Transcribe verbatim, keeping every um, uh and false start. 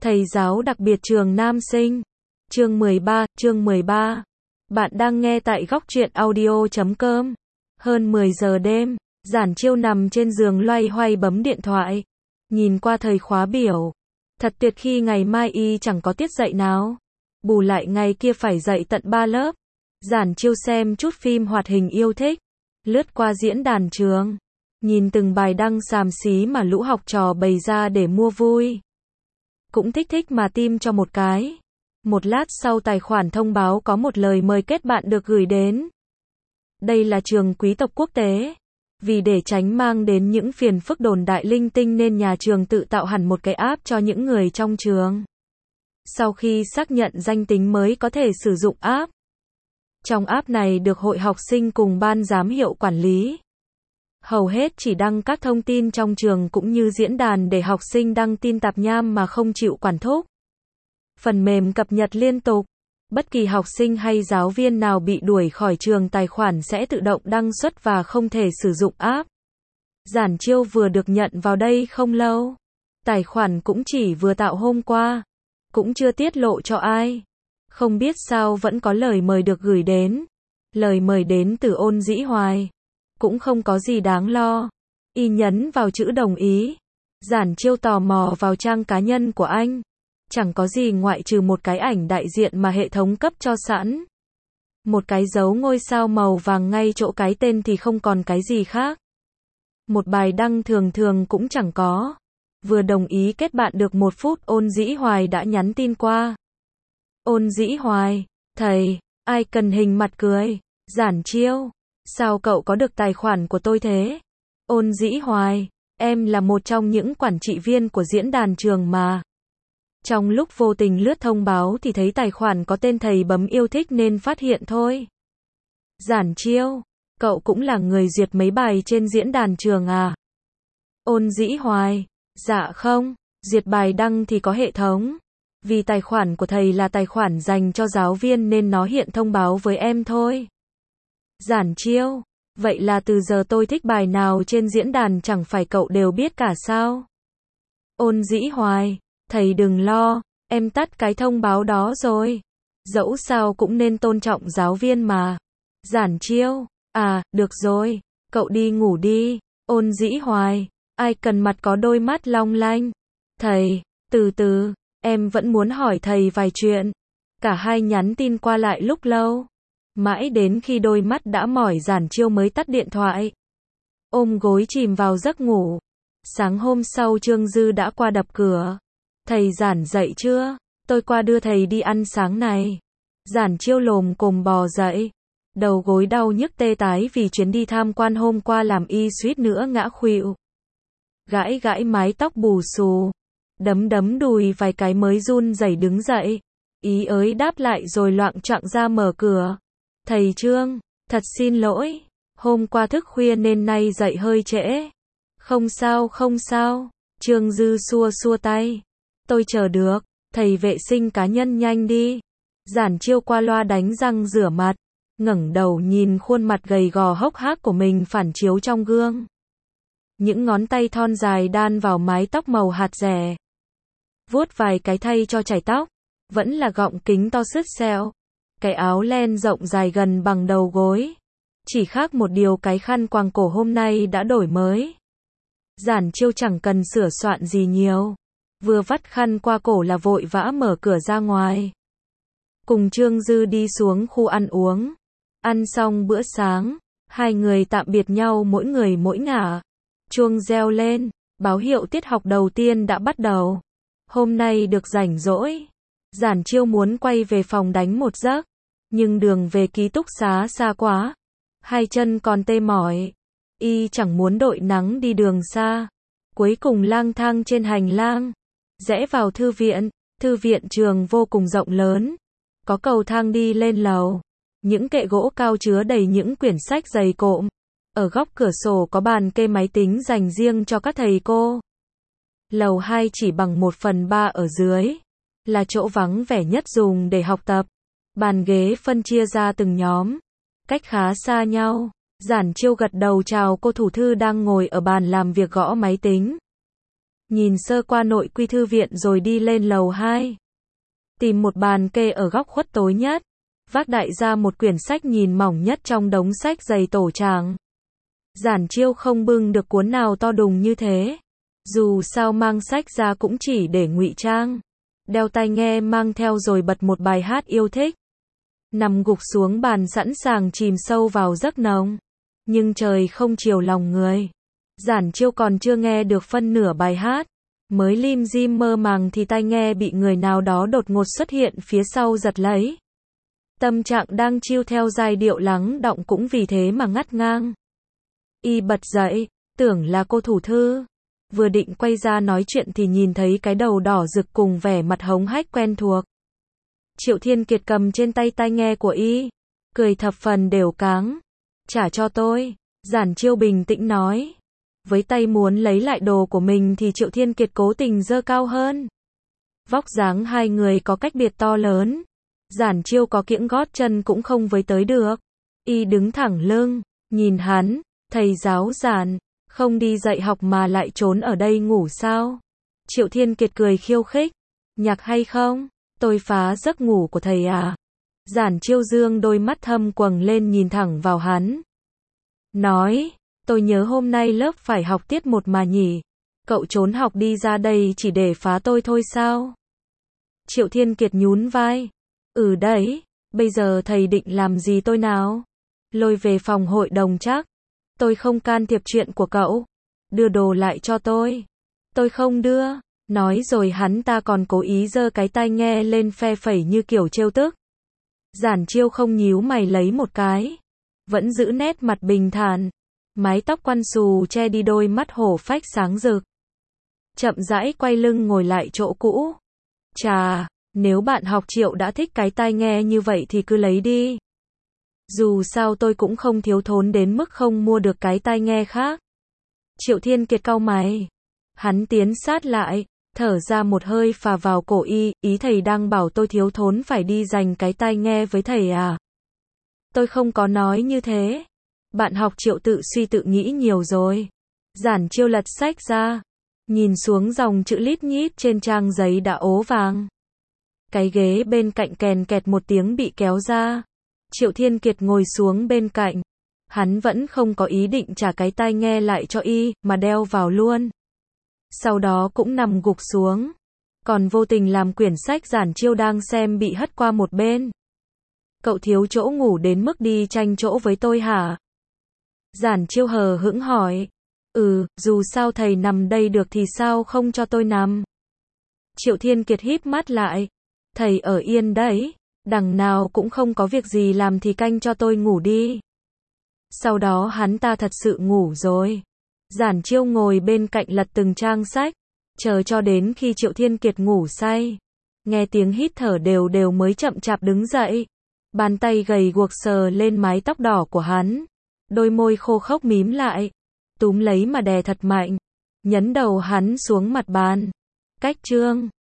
Thầy giáo đặc biệt trường nam sinh. Chương mười ba, chương mười ba. Bạn đang nghe tại góc truyện audio chấm com. Hơn mười giờ đêm, Giản Chiêu nằm trên giường loay hoay bấm điện thoại. Nhìn qua thời khóa biểu. Thật tuyệt khi ngày mai y chẳng có tiết dạy nào. Bù lại ngày kia phải dạy tận ba lớp. Giản Chiêu xem chút phim hoạt hình yêu thích. Lướt qua diễn đàn trường. Nhìn từng bài đăng xàm xí mà lũ học trò bày ra để mua vui. Cũng thích thích mà tim cho một cái. Một lát sau tài khoản thông báo có một lời mời kết bạn được gửi đến. Đây là trường quý tộc quốc tế. Vì để tránh mang đến những phiền phức đồn đại linh tinh nên nhà trường tự tạo hẳn một cái app cho những người trong trường. Sau khi xác nhận danh tính mới có thể sử dụng app. Trong app này được hội học sinh cùng ban giám hiệu quản lý. Hầu hết chỉ đăng các thông tin trong trường cũng như diễn đàn để học sinh đăng tin tạp nham mà không chịu quản thúc. Phần mềm cập nhật liên tục. Bất kỳ học sinh hay giáo viên nào bị đuổi khỏi trường tài khoản sẽ tự động đăng xuất và không thể sử dụng app. Giản Chiêu vừa được nhận vào đây không lâu. Tài khoản cũng chỉ vừa tạo hôm qua. Cũng chưa tiết lộ cho ai. Không biết sao vẫn có lời mời được gửi đến. Lời mời đến từ Ôn Dĩ Hoài. Cũng không có gì đáng lo. Y nhấn vào chữ đồng ý. Giản Chiêu tò mò vào trang cá nhân của anh. Chẳng có gì ngoại trừ một cái ảnh đại diện mà hệ thống cấp cho sẵn. Một cái dấu ngôi sao màu vàng ngay chỗ cái tên thì không còn cái gì khác. Một bài đăng thường thường cũng chẳng có. Vừa đồng ý kết bạn được một phút Ôn Dĩ Hoài đã nhắn tin qua. Ôn Dĩ Hoài, thầy, ai cần hình mặt cười. Giản Chiêu, sao cậu có được tài khoản của tôi thế? Ôn Dĩ Hoài, em là một trong những quản trị viên của diễn đàn trường mà. Trong lúc vô tình lướt thông báo thì thấy tài khoản có tên thầy bấm yêu thích nên phát hiện thôi. Giản Chiêu, cậu cũng là người duyệt mấy bài trên diễn đàn trường à? Ôn Dĩ Hoài, dạ không, duyệt bài đăng thì có hệ thống. Vì tài khoản của thầy là tài khoản dành cho giáo viên nên nó hiện thông báo với em thôi. Giản Chiêu, vậy là từ giờ tôi thích bài nào trên diễn đàn chẳng phải cậu đều biết cả sao? Ôn Dĩ Hoài, thầy đừng lo, em tắt cái thông báo đó rồi. Dẫu sao cũng nên tôn trọng giáo viên mà. Giản Chiêu, à, được rồi, cậu đi ngủ đi. Ôn Dĩ Hoài, ai cần mặt có đôi mắt long lanh. Thầy, từ từ, em vẫn muốn hỏi thầy vài chuyện. Cả hai nhắn tin qua lại lúc lâu. Mãi đến khi đôi mắt đã mỏi Giản Chiêu mới tắt điện thoại. Ôm gối chìm vào giấc ngủ. Sáng hôm sau Trương Dư đã qua đập cửa. Thầy Giản dậy chưa? Tôi qua đưa thầy đi ăn sáng này. Giản Chiêu lồm cồm bò dậy. Đầu gối đau nhức tê tái vì chuyến đi tham quan hôm qua làm y suýt nữa ngã khuỵu. Gãi gãi mái tóc bù xù. Đấm đấm đùi vài cái mới run rẩy đứng dậy. Ý ới đáp lại rồi loạng choạng ra mở cửa. Thầy Trương, thật xin lỗi. Hôm qua thức khuya nên nay dậy hơi trễ. Không sao không sao. Trương Dư xua xua tay. Tôi chờ được, thầy vệ sinh cá nhân nhanh đi. Giản Chiêu qua loa đánh răng rửa mặt, ngẩng đầu nhìn khuôn mặt gầy gò hốc hác của mình phản chiếu trong gương. Những ngón tay thon dài đan vào mái tóc màu hạt rẻ. Vuốt vài cái thay cho chải tóc, vẫn là gọng kính to sứt sẹo. Cái áo len rộng dài gần bằng đầu gối. Chỉ khác một điều cái khăn quàng cổ hôm nay đã đổi mới. Giản Chiêu chẳng cần sửa soạn gì nhiều. Vừa vắt khăn qua cổ là vội vã mở cửa ra ngoài. Cùng Trương Dư đi xuống khu ăn uống. Ăn xong bữa sáng, hai người tạm biệt nhau mỗi người mỗi ngả. Chuông reo lên, báo hiệu tiết học đầu tiên đã bắt đầu. Hôm nay được rảnh rỗi. Giản Chiêu muốn quay về phòng đánh một giấc. Nhưng đường về ký túc xá xa quá. Hai chân còn tê mỏi. Y chẳng muốn đội nắng đi đường xa. Cuối cùng lang thang trên hành lang. Rẽ vào thư viện, thư viện trường vô cùng rộng lớn. Có cầu thang đi lên lầu. Những kệ gỗ cao chứa đầy những quyển sách dày cộm. Ở góc cửa sổ có bàn kê máy tính dành riêng cho các thầy cô. Lầu hai chỉ bằng một phần ba ở dưới. Là chỗ vắng vẻ nhất dùng để học tập. Bàn ghế phân chia ra từng nhóm. Cách khá xa nhau. Giản Chiêu gật đầu chào cô thủ thư đang ngồi ở bàn làm việc gõ máy tính. nhìn sơ qua nội quy thư viện rồi đi lên lầu hai. Tìm một bàn kê ở góc khuất tối nhất, vác đại ra một quyển sách nhìn mỏng nhất trong đống sách dày tổ tràng. Giản Chiêu không bưng được cuốn nào to đùng như thế. Dù sao mang sách ra cũng chỉ để ngụy trang. Đeo tai nghe mang theo rồi bật một bài hát yêu thích. Nằm gục xuống bàn sẵn sàng chìm sâu vào giấc nồng. Nhưng trời không chiều lòng người. Giản Chiêu còn chưa nghe được phân nửa bài hát. Mới lim dim mơ màng thì tai nghe bị người nào đó đột ngột xuất hiện phía sau giật lấy. Tâm trạng đang chill theo giai điệu lắng đọng cũng vì thế mà ngắt ngang. Y bật dậy, tưởng là cô thủ thư. Vừa định quay ra nói chuyện thì nhìn thấy cái đầu đỏ rực cùng vẻ mặt hống hách quen thuộc. Triệu Thiên Kiệt cầm trên tay tai nghe của Y, cười thập phần đều cáng. Trả cho tôi, Giản Chiêu bình tĩnh nói. Với tay muốn lấy lại đồ của mình thì Triệu Thiên Kiệt cố tình giơ cao hơn. Vóc dáng hai người có cách biệt to lớn. Giản Chiêu có kiễng gót chân cũng không với tới được. Y đứng thẳng lưng, nhìn hắn, thầy giáo Giản, không đi dạy học mà lại trốn ở đây ngủ sao? Triệu Thiên Kiệt cười khiêu khích, nhạc hay không? Tôi phá giấc ngủ của thầy à? Giản Chiêu dương đôi mắt thâm quầng lên nhìn thẳng vào hắn. Nói, tôi nhớ hôm nay lớp phải học tiết một mà nhỉ? Cậu trốn học đi ra đây chỉ để phá tôi thôi sao? Triệu Thiên Kiệt nhún vai. Ừ đấy, bây giờ thầy định làm gì tôi nào? Lôi về phòng hội đồng chắc. Tôi không can thiệp chuyện của cậu. Đưa đồ lại cho tôi. Tôi không đưa. Nói rồi hắn ta còn cố ý giơ cái tai nghe lên phe phẩy như kiểu trêu tức. Giản Chiêu không nhíu mày lấy một cái. Vẫn giữ nét mặt bình thản. Mái tóc quăn xù che đi đôi mắt hổ phách sáng rực. Chậm rãi quay lưng ngồi lại chỗ cũ. Chà, nếu bạn học Triệu đã thích cái tai nghe như vậy thì cứ lấy đi. Dù sao tôi cũng không thiếu thốn đến mức không mua được cái tai nghe khác. Triệu Thiên Kiệt cau mày. Hắn tiến sát lại, thở ra một hơi phà vào cổ Y, ý thầy đang bảo tôi thiếu thốn phải đi giành cái tai nghe với thầy à? Tôi không có nói như thế. Bạn học Triệu tự suy tự nghĩ nhiều rồi. Giản Chiêu lật sách ra, nhìn xuống dòng chữ lít nhít trên trang giấy đã ố vàng. Cái ghế bên cạnh kèn kẹt một tiếng bị kéo ra. Triệu Thiên Kiệt ngồi xuống bên cạnh. Hắn vẫn không có ý định trả cái tai nghe lại cho Y, mà đeo vào luôn. Sau đó cũng nằm gục xuống. Còn vô tình làm quyển sách Giản Chiêu đang xem bị hất qua một bên. Cậu thiếu chỗ ngủ đến mức đi tranh chỗ với tôi hả? Giản Chiêu hờ hững hỏi. Ừ, dù sao thầy nằm đây được thì sao không cho tôi nằm? Triệu Thiên Kiệt híp mắt lại. Thầy ở yên đấy. Đằng nào cũng không có việc gì làm thì canh cho tôi ngủ đi. Sau đó hắn ta thật sự ngủ rồi. Giản Chiêu ngồi bên cạnh lật từng trang sách, chờ cho đến khi Triệu Thiên Kiệt ngủ say. Nghe tiếng hít thở đều đều mới chậm chạp đứng dậy. Bàn tay gầy guộc sờ lên mái tóc đỏ của hắn. Đôi môi khô khốc mím lại. Túm lấy mà đè thật mạnh. Nhấn đầu hắn xuống mặt bàn. Cách chương